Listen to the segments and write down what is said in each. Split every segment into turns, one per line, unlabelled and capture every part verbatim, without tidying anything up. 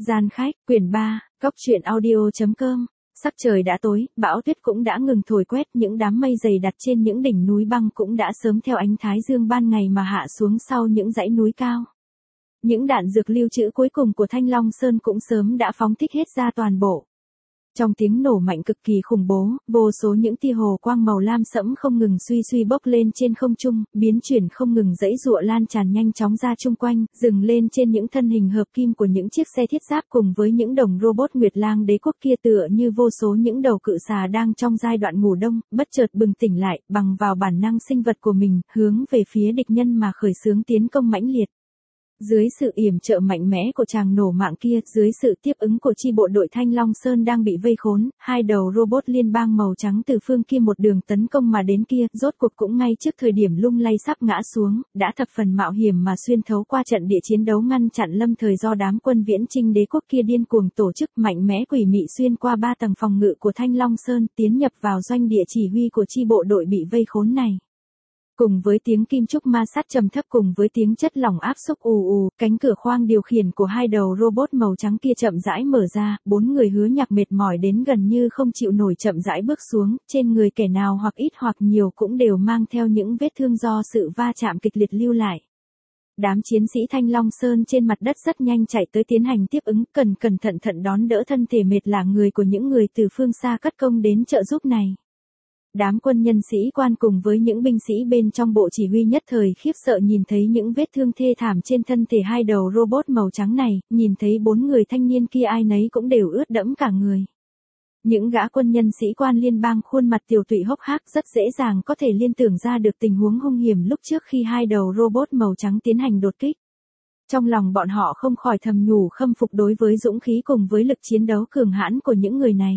Gian khách, quyển ba, Cóc truyện audio.com. Sắc trời đã tối, bão tuyết cũng đã ngừng thổi quét, những đám mây dày đặt trên những đỉnh núi băng cũng đã sớm theo ánh thái dương ban ngày mà hạ xuống sau những dãy núi cao. Những đạn dược lưu trữ cuối cùng của Thanh Long Sơn cũng sớm đã phóng thích hết ra toàn bộ. Trong tiếng nổ mạnh cực kỳ khủng bố, vô số những tia hồ quang màu lam sẫm không ngừng suy suy bốc lên trên không trung, biến chuyển không ngừng dãy giụa lan tràn nhanh chóng ra chung quanh, dừng lên trên những thân hình hợp kim của những chiếc xe thiết giáp cùng với những đồng robot Nguyệt Lang đế quốc kia tựa như vô số những đầu cự xà đang trong giai đoạn ngủ đông, bất chợt bừng tỉnh lại, bằng vào bản năng sinh vật của mình, hướng về phía địch nhân mà khởi xướng tiến công mãnh liệt. Dưới sự yểm trợ mạnh mẽ của tràng nổ mạng kia, dưới sự tiếp ứng của chi bộ đội Thanh Long Sơn đang bị vây khốn, hai đầu robot liên bang màu trắng từ phương kia một đường tấn công mà đến kia, rốt cuộc cũng ngay trước thời điểm lung lay sắp ngã xuống, đã thập phần mạo hiểm mà xuyên thấu qua trận địa chiến đấu ngăn chặn lâm thời do đám quân viễn chinh đế quốc kia điên cuồng tổ chức mạnh mẽ quỷ mị xuyên qua ba tầng phòng ngự của Thanh Long Sơn, tiến nhập vào doanh địa chỉ huy của chi bộ đội bị vây khốn này. Cùng với tiếng kim trúc ma sát trầm thấp cùng với tiếng chất lỏng áp xúc ù ù, cánh cửa khoang điều khiển của hai đầu robot màu trắng kia chậm rãi mở ra, bốn người Hứa Nhạc mệt mỏi đến gần như không chịu nổi chậm rãi bước xuống, trên người kẻ nào hoặc ít hoặc nhiều cũng đều mang theo những vết thương do sự va chạm kịch liệt lưu lại. Đám chiến sĩ Thanh Long Sơn trên mặt đất rất nhanh chạy tới tiến hành tiếp ứng, cần cẩn thận thận đón đỡ thân thể mệt lả người của những người từ phương xa cất công đến trợ giúp này. Đám quân nhân sĩ quan cùng với những binh sĩ bên trong bộ chỉ huy nhất thời khiếp sợ nhìn thấy những vết thương thê thảm trên thân thể hai đầu robot màu trắng này, nhìn thấy bốn người thanh niên kia ai nấy cũng đều ướt đẫm cả người. Những gã quân nhân sĩ quan liên bang khuôn mặt tiều tụy hốc hác rất dễ dàng có thể liên tưởng ra được tình huống hung hiểm lúc trước khi hai đầu robot màu trắng tiến hành đột kích. Trong lòng bọn họ không khỏi thầm nhủ khâm phục đối với dũng khí cùng với lực chiến đấu cường hãn của những người này.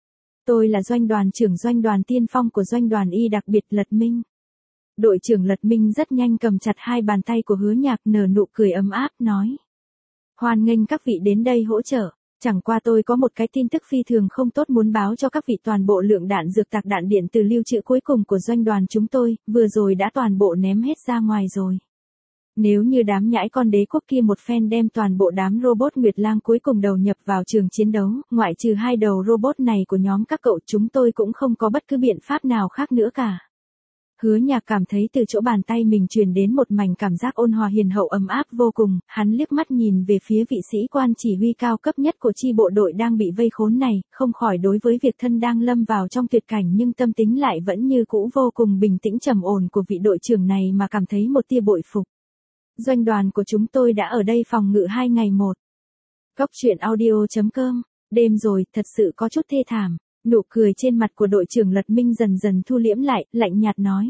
Tôi là doanh đoàn trưởng doanh đoàn tiên phong của doanh đoàn Y đặc biệt Lật Minh. Đội trưởng Lật Minh rất nhanh cầm chặt hai bàn tay của Hứa Nhạc nở nụ cười ấm áp nói. Hoan nghênh các vị đến đây hỗ trợ, chẳng qua tôi có một cái tin tức phi thường không tốt muốn báo cho các vị toàn bộ lượng đạn dược tạc đạn điện từ lưu trữ cuối cùng của doanh đoàn chúng tôi, vừa rồi đã toàn bộ ném hết ra ngoài rồi. Nếu như đám nhãi con đế quốc kia một phen đem toàn bộ đám robot Nguyệt Lang cuối cùng đầu nhập vào trường chiến đấu, ngoại trừ hai đầu robot này của nhóm các cậu chúng tôi cũng không có bất cứ biện pháp nào khác nữa cả. Hứa Nhạc cảm thấy từ chỗ bàn tay mình truyền đến một mảnh cảm giác ôn hòa hiền hậu ấm áp vô cùng, hắn liếc mắt nhìn về phía vị sĩ quan chỉ huy cao cấp nhất của chi bộ đội đang bị vây khốn này, không khỏi đối với việc thân đang lâm vào trong tuyệt cảnh nhưng tâm tính lại vẫn như cũ vô cùng bình tĩnh trầm ổn của vị đội trưởng này mà cảm thấy một tia bội phục. Doanh đoàn của chúng tôi đã ở đây phòng ngự hai ngày một. Cóc truyện audio.com, đêm rồi, thật sự có chút thê thảm, nụ cười trên mặt của đội trưởng Lật Minh dần dần thu liễm lại, lạnh nhạt nói.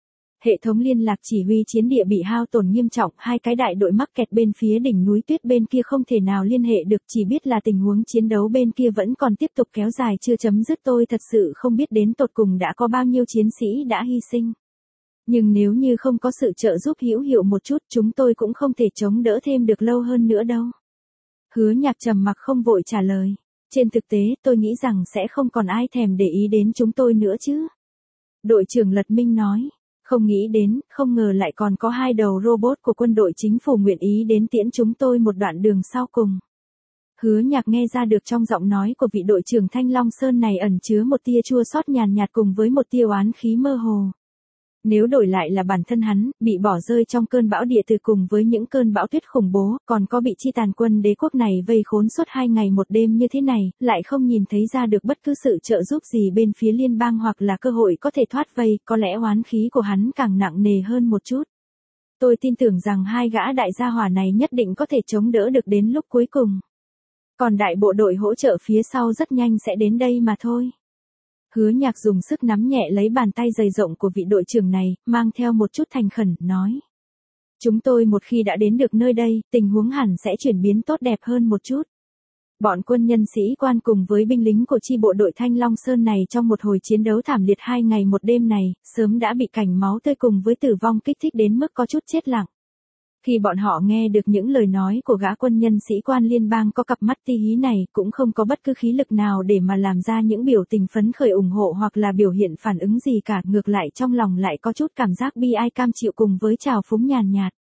Hệ thống liên lạc chỉ huy chiến địa bị hao tổn nghiêm trọng, hai cái đại đội mắc kẹt bên phía đỉnh núi tuyết bên kia không thể nào liên hệ được, chỉ biết là tình huống chiến đấu bên kia vẫn còn tiếp tục kéo dài chưa chấm dứt, tôi thật sự không biết đến tột cùng đã có bao nhiêu chiến sĩ đã hy sinh. Nhưng nếu như không có sự trợ giúp hữu hiệu một chút chúng tôi cũng không thể chống đỡ thêm được lâu hơn nữa đâu. Hứa Nhạc trầm mặc không vội trả lời. Trên thực tế tôi nghĩ rằng sẽ không còn ai thèm để ý đến chúng tôi nữa chứ. Đội trưởng Lật Minh nói. Không nghĩ đến, không ngờ lại còn có hai đầu robot của quân đội chính phủ nguyện ý đến tiễn chúng tôi một đoạn đường sau cùng. Hứa Nhạc nghe ra được trong giọng nói của vị đội trưởng Thanh Long Sơn này ẩn chứa một tia chua xót nhàn nhạt cùng với một tia oán khí mơ hồ. Nếu đổi lại là bản thân hắn, bị bỏ rơi trong cơn bão địa từ cùng với những cơn bão tuyết khủng bố, còn có bị chi tàn quân đế quốc này vây khốn suốt hai ngày một đêm như thế này, lại không nhìn thấy ra được bất cứ sự trợ giúp gì bên phía liên bang hoặc là cơ hội có thể thoát vây, có lẽ oán khí của hắn càng nặng nề hơn một chút. Tôi tin tưởng rằng hai gã đại gia hỏa này nhất định có thể chống đỡ được đến lúc cuối cùng. Còn đại bộ đội hỗ trợ phía sau rất nhanh sẽ đến đây mà thôi. Hứa Nhạc dùng sức nắm nhẹ lấy bàn tay dày rộng của vị đội trưởng này, mang theo một chút thành khẩn, nói. Chúng tôi một khi đã đến được nơi đây, tình huống hẳn sẽ chuyển biến tốt đẹp hơn một chút. Bọn quân nhân sĩ quan cùng với binh lính của chi bộ đội Thanh Long Sơn này trong một hồi chiến đấu thảm liệt hai ngày một đêm này, sớm đã bị cảnh máu tươi cùng với tử vong kích thích đến mức có chút chết lặng. Khi bọn họ nghe được những lời nói của gã quân nhân sĩ quan liên bang có cặp mắt ti hí này, cũng không có bất cứ khí lực nào để mà làm ra những biểu tình phấn khởi ủng hộ hoặc là biểu hiện phản ứng gì cả, ngược lại trong lòng lại có chút cảm giác bi ai cam chịu cùng với trào phúng nhàn nhạt.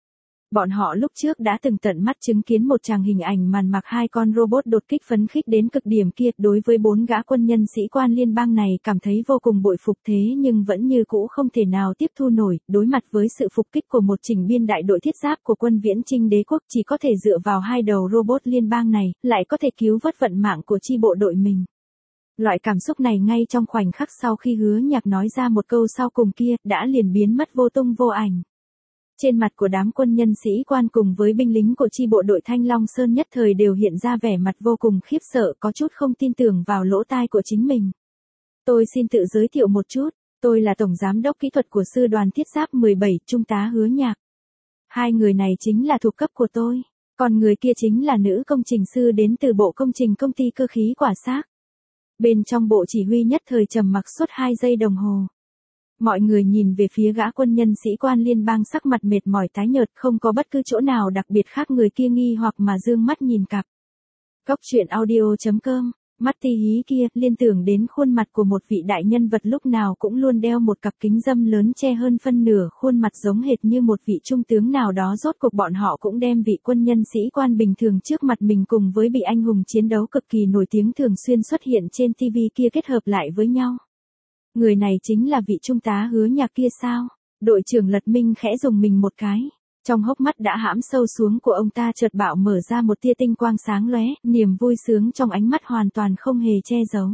Bọn họ lúc trước đã từng tận mắt chứng kiến một tràng hình ảnh màn mặc hai con robot đột kích phấn khích đến cực điểm kia, đối với bốn gã quân nhân sĩ quan liên bang này cảm thấy vô cùng bội phục, thế nhưng vẫn như cũ không thể nào tiếp thu nổi, đối mặt với sự phục kích của một chỉnh biên đại đội thiết giáp của quân viễn chinh đế quốc, chỉ có thể dựa vào hai đầu robot liên bang này, lại có thể cứu vớt vận mạng của chi bộ đội mình. Loại cảm xúc này ngay trong khoảnh khắc sau khi Hứa Nhạc nói ra một câu sau cùng kia, đã liền biến mất vô tung vô ảnh. Trên mặt của đám quân nhân sĩ quan cùng với binh lính của chi bộ đội Thanh Long Sơn nhất thời đều hiện ra vẻ mặt vô cùng khiếp sợ, có chút không tin tưởng vào lỗ tai của chính mình. Tôi xin tự giới thiệu một chút, tôi là Tổng Giám đốc Kỹ thuật của Sư đoàn Thiết giáp mười bảy, Trung tá Hứa Nhạc. Hai người này chính là thuộc cấp của tôi, còn người kia chính là nữ công trình sư đến từ bộ công trình công ty cơ khí Quả Xác. Bên trong bộ chỉ huy nhất thời trầm mặc suốt hai giây đồng hồ. Mọi người nhìn về phía gã quân nhân sĩ quan liên bang sắc mặt mệt mỏi tái nhợt, không có bất cứ chỗ nào đặc biệt khác, người kia nghi hoặc mà dương mắt nhìn cặp. Cốc truyện audio chấm com, mắt ti hí kia, liên tưởng đến khuôn mặt của một vị đại nhân vật lúc nào cũng luôn đeo một cặp kính râm lớn che hơn phân nửa khuôn mặt giống hệt như một vị trung tướng nào đó, rốt cuộc bọn họ cũng đem vị quân nhân sĩ quan bình thường trước mặt mình cùng với vị anh hùng chiến đấu cực kỳ nổi tiếng thường xuyên xuất hiện trên ti vi kia kết hợp lại với nhau. Người này chính là vị Trung tá Hứa Nhạc kia sao? Đội trưởng Lật Minh khẽ dùng mình một cái. Trong hốc mắt đã hãm sâu xuống của ông ta chợt bạo mở ra một tia tinh quang sáng lóe, niềm vui sướng trong ánh mắt hoàn toàn không hề che giấu.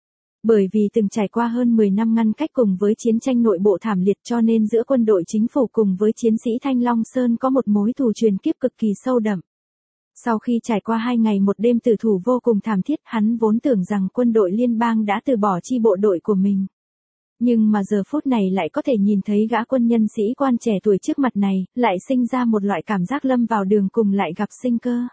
Bởi vì từng trải qua hơn mười năm ngăn cách cùng với chiến tranh nội bộ thảm liệt, cho nên giữa quân đội chính phủ cùng với chiến sĩ Thanh Long Sơn có một mối thù truyền kiếp cực kỳ sâu đậm. Sau khi trải qua hai ngày một đêm tử thủ vô cùng thảm thiết, hắn vốn tưởng rằng quân đội liên bang đã từ bỏ chi bộ đội của mình. Nhưng mà giờ phút này lại có thể nhìn thấy gã quân nhân sĩ quan trẻ tuổi trước mặt này, lại sinh ra một loại cảm giác lâm vào đường cùng lại gặp sinh cơ.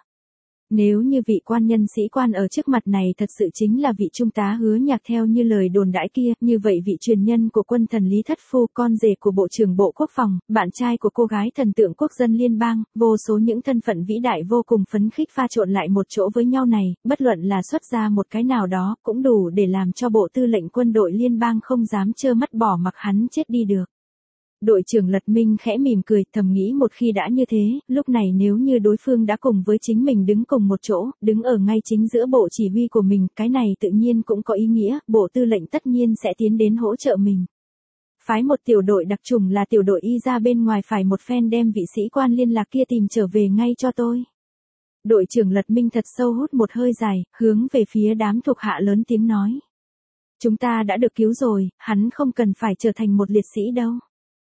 Nếu như vị quan nhân sĩ quan ở trước mặt này thật sự chính là vị Trung tá Hứa Nhạc theo như lời đồn đãi kia, như vậy vị truyền nhân của quân thần Lý Thất Phu, con rể của Bộ trưởng Bộ Quốc phòng, bạn trai của cô gái thần tượng quốc dân liên bang, vô số những thân phận vĩ đại vô cùng phấn khích pha trộn lại một chỗ với nhau này, bất luận là xuất ra một cái nào đó, cũng đủ để làm cho Bộ Tư lệnh quân đội liên bang không dám trơ mắt bỏ mặc hắn chết đi được. Đội trưởng Lật Minh khẽ mỉm cười, thầm nghĩ một khi đã như thế, lúc này nếu như đối phương đã cùng với chính mình đứng cùng một chỗ, đứng ở ngay chính giữa bộ chỉ huy của mình, cái này tự nhiên cũng có ý nghĩa, bộ tư lệnh tất nhiên sẽ tiến đến hỗ trợ mình. Phái một tiểu đội đặc chủng là tiểu đội y ra bên ngoài phải một phen đem vị sĩ quan liên lạc kia tìm trở về ngay cho tôi. Đội trưởng Lật Minh thật sâu hút một hơi dài, hướng về phía đám thuộc hạ lớn tiếng nói. Chúng ta đã được cứu rồi, hắn không cần phải trở thành một liệt sĩ đâu.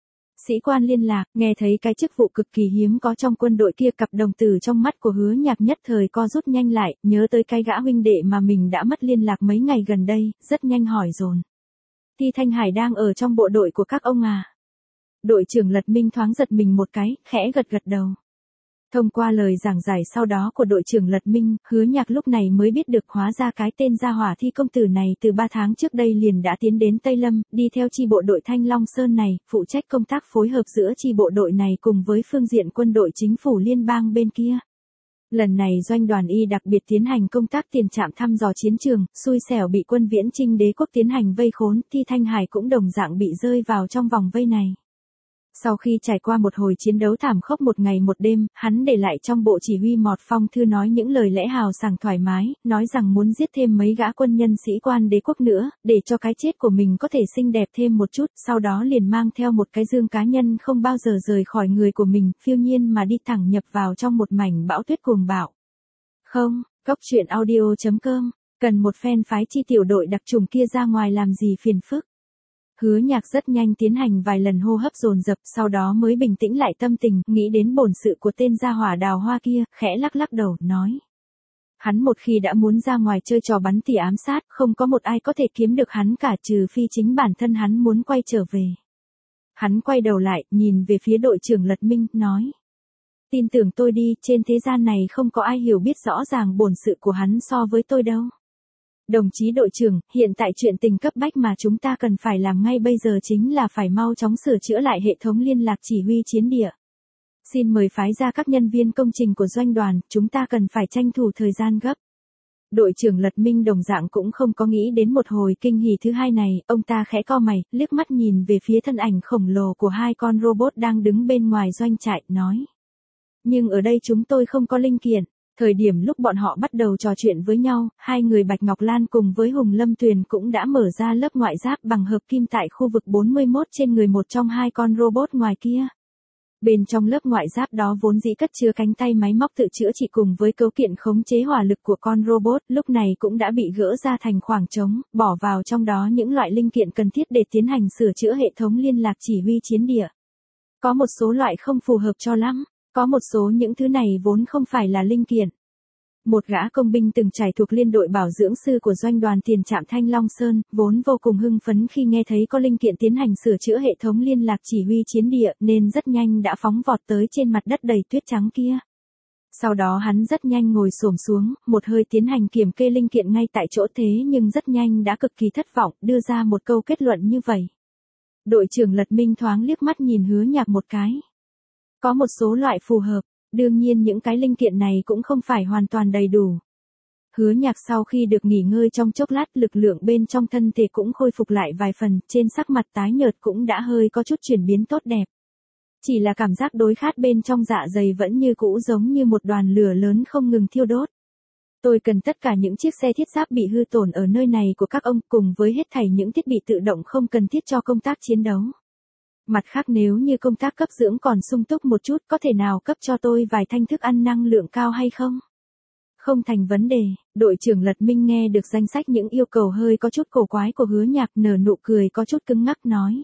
Sĩ quan liên lạc, nghe thấy cái chức vụ cực kỳ hiếm có trong quân đội kia, cặp đồng tử trong mắt của Hứa Nhạc nhất thời co rút nhanh lại, nhớ tới cái gã huynh đệ mà mình đã mất liên lạc mấy ngày gần đây, rất nhanh hỏi dồn. Ti Thanh Hải đang ở trong bộ đội của các ông à? Đội trưởng Lật Minh thoáng giật mình một cái, khẽ gật gật đầu. Thông qua lời giảng giải sau đó của đội trưởng Lật Minh, Hứa Nhạc lúc này mới biết được hóa ra cái tên gia hỏa thi công tử này từ ba tháng trước đây liền đã tiến đến Tây Lâm, đi theo chi bộ đội Thanh Long Sơn này, phụ trách công tác phối hợp giữa chi bộ đội này cùng với phương diện quân đội chính phủ liên bang bên kia. Lần này doanh đoàn y đặc biệt tiến hành công tác tiền trạm thăm dò chiến trường, xui xẻo bị quân viễn chinh đế quốc tiến hành vây khốn, Ti Thanh Hải cũng đồng dạng bị rơi vào trong vòng vây này. Sau khi trải qua một hồi chiến đấu thảm khốc một ngày một đêm, hắn để lại trong bộ chỉ huy một phong thư nói những lời lẽ hào sảng thoải mái, nói rằng muốn giết thêm mấy gã quân nhân sĩ quan đế quốc nữa, để cho cái chết của mình có thể xinh đẹp thêm một chút, sau đó liền mang theo một cái dương cá nhân không bao giờ rời khỏi người của mình, phiêu nhiên mà đi thẳng nhập vào trong một mảnh bão tuyết cuồng bạo. Không, cốc truyện audio chấm com, cần một phen phái chi tiểu đội đặc trùng kia ra ngoài làm gì phiền phức. Hứa Nhạc rất nhanh tiến hành vài lần hô hấp dồn dập, sau đó mới bình tĩnh lại tâm tình, nghĩ đến bổn sự của tên gia hỏa đào hoa kia, khẽ lắc lắc đầu, nói. Hắn một khi đã muốn ra ngoài chơi trò bắn tỉa ám sát, không có một ai có thể kiếm được hắn cả, trừ phi chính bản thân hắn muốn quay trở về. Hắn quay đầu lại, nhìn về phía đội trưởng Lật Minh, nói. Tin tưởng tôi đi, trên thế gian này không có ai hiểu biết rõ ràng bổn sự của hắn so với tôi đâu. Đồng chí đội trưởng, hiện tại chuyện tình cấp bách mà chúng ta cần phải làm ngay bây giờ chính là phải mau chóng sửa chữa lại hệ thống liên lạc chỉ huy chiến địa. Xin mời phái ra các nhân viên công trình của doanh đoàn, chúng ta cần phải tranh thủ thời gian gấp. Đội trưởng Lật Minh đồng dạng cũng không có nghĩ đến một hồi kinh hỉ thứ hai này, ông ta khẽ co mày, liếc mắt nhìn về phía thân ảnh khổng lồ của hai con robot đang đứng bên ngoài doanh trại, nói. Nhưng ở đây chúng tôi không có linh kiện. Thời điểm lúc bọn họ bắt đầu trò chuyện với nhau, hai người Bạch Ngọc Lan cùng với Hùng Lâm Tuyền cũng đã mở ra lớp ngoại giáp bằng hợp kim tại khu vực bốn mươi mốt trên người một trong hai con robot ngoài kia. Bên trong lớp ngoại giáp đó vốn dĩ cất chứa cánh tay máy móc tự chữa trị cùng với cấu kiện khống chế hỏa lực của con robot, lúc này cũng đã bị gỡ ra thành khoảng trống, bỏ vào trong đó những loại linh kiện cần thiết để tiến hành sửa chữa hệ thống liên lạc chỉ huy chiến địa. Có một số loại không phù hợp cho lắm, có một số những thứ này vốn không phải là linh kiện. Một gã công binh từng trải thuộc liên đội bảo dưỡng sư của doanh đoàn tiền trạm Thanh Long Sơn, vốn vô cùng hưng phấn khi nghe thấy có linh kiện tiến hành sửa chữa hệ thống liên lạc chỉ huy chiến địa, nên rất nhanh đã phóng vọt tới trên mặt đất đầy tuyết trắng kia. Sau đó hắn rất nhanh ngồi xổm xuống, một hơi tiến hành kiểm kê linh kiện ngay tại chỗ, thế nhưng rất nhanh đã cực kỳ thất vọng, đưa ra một câu kết luận như vậy. Đội trưởng Lật Minh thoáng liếc mắt nhìn Hứa Nhạc một cái. Có một số loại phù hợp. Đương nhiên những cái linh kiện này cũng không phải hoàn toàn đầy đủ. Hứa Nhạc sau khi được nghỉ ngơi trong chốc lát, lực lượng bên trong thân thể cũng khôi phục lại vài phần, trên sắc mặt tái nhợt cũng đã hơi có chút chuyển biến tốt đẹp. Chỉ là cảm giác đối khát bên trong dạ dày vẫn như cũ giống như một đoàn lửa lớn không ngừng thiêu đốt. Tôi cần tất cả những chiếc xe thiết giáp bị hư tổn ở nơi này của các ông cùng với hết thảy những thiết bị tự động không cần thiết cho công tác chiến đấu. Mặt khác nếu như công tác cấp dưỡng còn sung túc một chút, có thể nào cấp cho tôi vài thanh thức ăn năng lượng cao hay không? Không thành vấn đề, đội trưởng Lật Minh nghe được danh sách những yêu cầu hơi có chút cổ quái của Hứa Nhạc, nở nụ cười có chút cứng ngắc nói.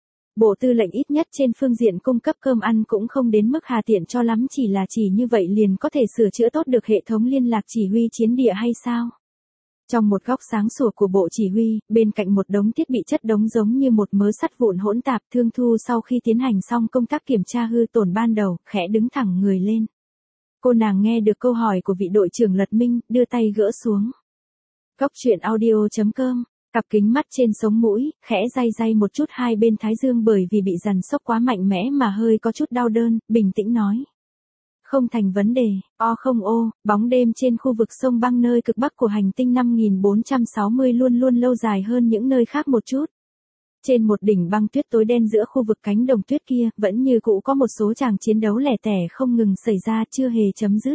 Bộ tư lệnh ít nhất trên phương diện cung cấp cơm ăn cũng không đến mức hà tiện cho lắm, chỉ là chỉ như vậy liền có thể sửa chữa tốt được hệ thống liên lạc chỉ huy chiến địa hay sao? Trong một góc sáng sủa của bộ chỉ huy, bên cạnh một đống thiết bị chất đống giống như một mớ sắt vụn hỗn tạp, Thương Thu sau khi tiến hành xong công tác kiểm tra hư tổn ban đầu, khẽ đứng thẳng người lên. Cô nàng nghe được câu hỏi của vị đội trưởng Lật Minh, đưa tay gỡ xuống. Góc truyện audio chấm com, cặp kính mắt trên sống mũi, khẽ day day một chút hai bên thái dương bởi vì bị dằn sốc quá mạnh mẽ mà hơi có chút đau đớn, bình tĩnh nói. Không thành vấn đề, o không ô, bóng đêm trên khu vực sông băng nơi cực bắc của hành tinh năm nghìn bốn trăm sáu mươi luôn luôn lâu dài hơn những nơi khác một chút. Trên một đỉnh băng tuyết tối đen giữa khu vực cánh đồng tuyết kia, vẫn như cũ có một số tràng chiến đấu lẻ tẻ không ngừng xảy ra, chưa hề chấm dứt.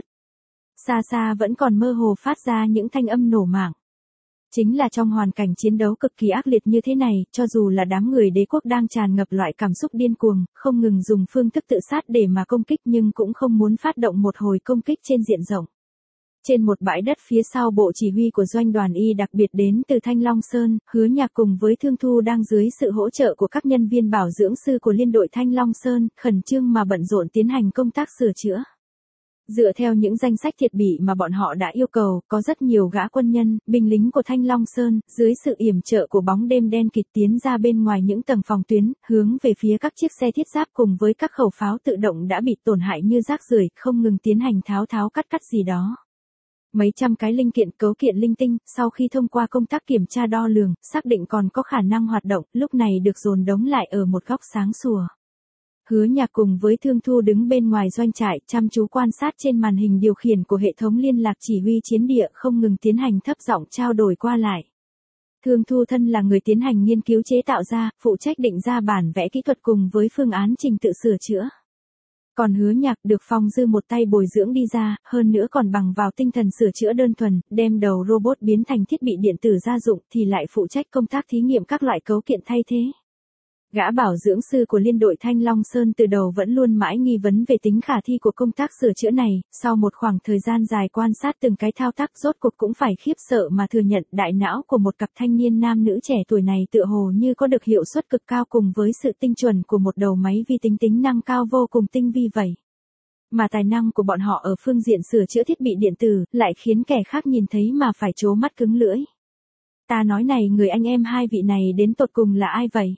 Xa xa vẫn còn mơ hồ phát ra những thanh âm nổ mạng. Chính là trong hoàn cảnh chiến đấu cực kỳ ác liệt như thế này, cho dù là đám người đế quốc đang tràn ngập loại cảm xúc điên cuồng, không ngừng dùng phương thức tự sát để mà công kích nhưng cũng không muốn phát động một hồi công kích trên diện rộng. Trên một bãi đất phía sau bộ chỉ huy của doanh đoàn Y đặc biệt đến từ Thanh Long Sơn, Hứa Nhạc cùng với Thương Thu đang dưới sự hỗ trợ của các nhân viên bảo dưỡng sư của liên đội Thanh Long Sơn, khẩn trương mà bận rộn tiến hành công tác sửa chữa. Dựa theo những danh sách thiết bị mà bọn họ đã yêu cầu, có rất nhiều gã quân nhân, binh lính của Thanh Long Sơn, dưới sự yểm trợ của bóng đêm đen kịt tiến ra bên ngoài những tầng phòng tuyến, hướng về phía các chiếc xe thiết giáp cùng với các khẩu pháo tự động đã bị tổn hại như rác rưởi, không ngừng tiến hành tháo tháo cắt cắt gì đó. Mấy trăm cái linh kiện cấu kiện linh tinh, sau khi thông qua công tác kiểm tra đo lường, xác định còn có khả năng hoạt động, lúc này được dồn đống lại ở một góc sáng sủa. Hứa Nhạc cùng với Thương Thu đứng bên ngoài doanh trại, chăm chú quan sát trên màn hình điều khiển của hệ thống liên lạc chỉ huy chiến địa, không ngừng tiến hành thấp giọng trao đổi qua lại. Thương Thu thân là người tiến hành nghiên cứu chế tạo ra, phụ trách định ra bản vẽ kỹ thuật cùng với phương án trình tự sửa chữa. Còn Hứa Nhạc được Phong Dư một tay bồi dưỡng đi ra, hơn nữa còn bằng vào tinh thần sửa chữa đơn thuần, đem đầu robot biến thành thiết bị điện tử gia dụng thì lại phụ trách công tác thí nghiệm các loại cấu kiện thay thế. Gã bảo dưỡng sư của liên đội Thanh Long Sơn từ đầu vẫn luôn mãi nghi vấn về tính khả thi của công tác sửa chữa này, sau một khoảng thời gian dài quan sát từng cái thao tác rốt cuộc cũng phải khiếp sợ mà thừa nhận đại não của một cặp thanh niên nam nữ trẻ tuổi này tựa hồ như có được hiệu suất cực cao cùng với sự tinh chuẩn của một đầu máy vi tính tính năng cao vô cùng tinh vi vậy. Mà tài năng của bọn họ ở phương diện sửa chữa thiết bị điện tử lại khiến kẻ khác nhìn thấy mà phải trố mắt cứng lưỡi. Ta nói này, người anh em hai vị này đến tột cùng là ai vậy?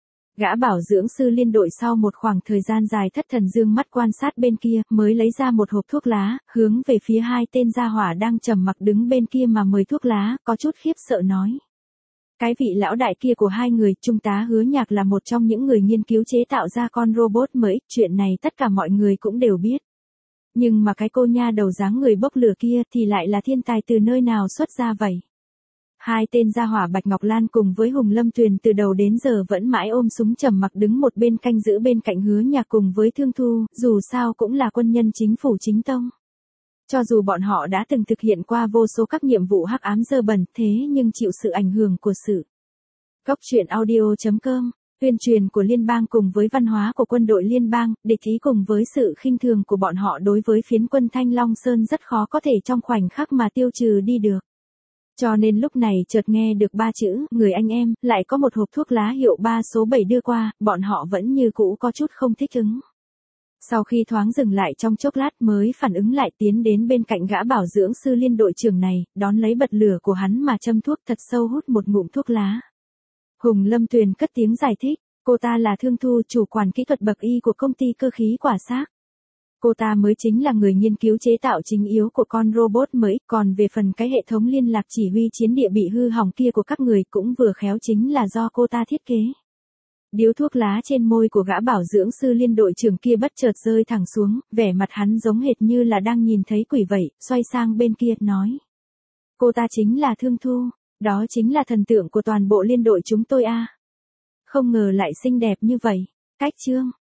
Gã bảo dưỡng sư liên đội sau một khoảng thời gian dài thất thần dương mắt quan sát bên kia, mới lấy ra một hộp thuốc lá, hướng về phía hai tên gia hỏa đang trầm mặc đứng bên kia mà mời thuốc lá, có chút khiếp sợ nói. Cái vị lão đại kia của hai người, Trung tá Hứa Nhạc là một trong những người nghiên cứu chế tạo ra con robot mới, chuyện này tất cả mọi người cũng đều biết. Nhưng mà cái cô nha đầu dáng người bốc lửa kia thì lại là thiên tài từ nơi nào xuất ra vậy? Hai tên gia hỏa Bạch Ngọc Lan cùng với Hùng Lâm Tuyền từ đầu đến giờ vẫn mãi ôm súng trầm mặc đứng một bên canh giữ bên cạnh Hứa Nhạc cùng với Thương Thu, dù sao cũng là quân nhân chính phủ chính tông. Cho dù bọn họ đã từng thực hiện qua vô số các nhiệm vụ hắc ám dơ bẩn, thế nhưng chịu sự ảnh hưởng của sự. Cốc truyện audio chấm com, tuyên truyền của liên bang cùng với văn hóa của quân đội liên bang, địch ý cùng với sự khinh thường của bọn họ đối với phiến quân Thanh Long Sơn rất khó có thể trong khoảnh khắc mà tiêu trừ đi được. Cho nên lúc này chợt nghe được ba chữ, người anh em, lại có một hộp thuốc lá hiệu ba số bảy đưa qua, bọn họ vẫn như cũ có chút không thích ứng. Sau khi thoáng dừng lại trong chốc lát mới phản ứng lại tiến đến bên cạnh gã bảo dưỡng sư liên đội trưởng này, đón lấy bật lửa của hắn mà châm thuốc thật sâu hút một ngụm thuốc lá. Hùng Lâm Tuyền cất tiếng giải thích, cô ta là Thương Thu, chủ quản kỹ thuật bậc y của công ty cơ khí quả xác. Cô ta mới chính là người nghiên cứu chế tạo chính yếu của con robot mới, còn về phần cái hệ thống liên lạc chỉ huy chiến địa bị hư hỏng kia của các người cũng vừa khéo chính là do cô ta thiết kế. Điếu thuốc lá trên môi của gã bảo dưỡng sư liên đội trưởng kia bất chợt rơi thẳng xuống, vẻ mặt hắn giống hệt như là đang nhìn thấy quỷ vậy, xoay sang bên kia, nói. Cô ta chính là Thương Thu, đó chính là thần tượng của toàn bộ liên đội chúng tôi a. Không ngờ lại xinh đẹp như vậy, cách chương.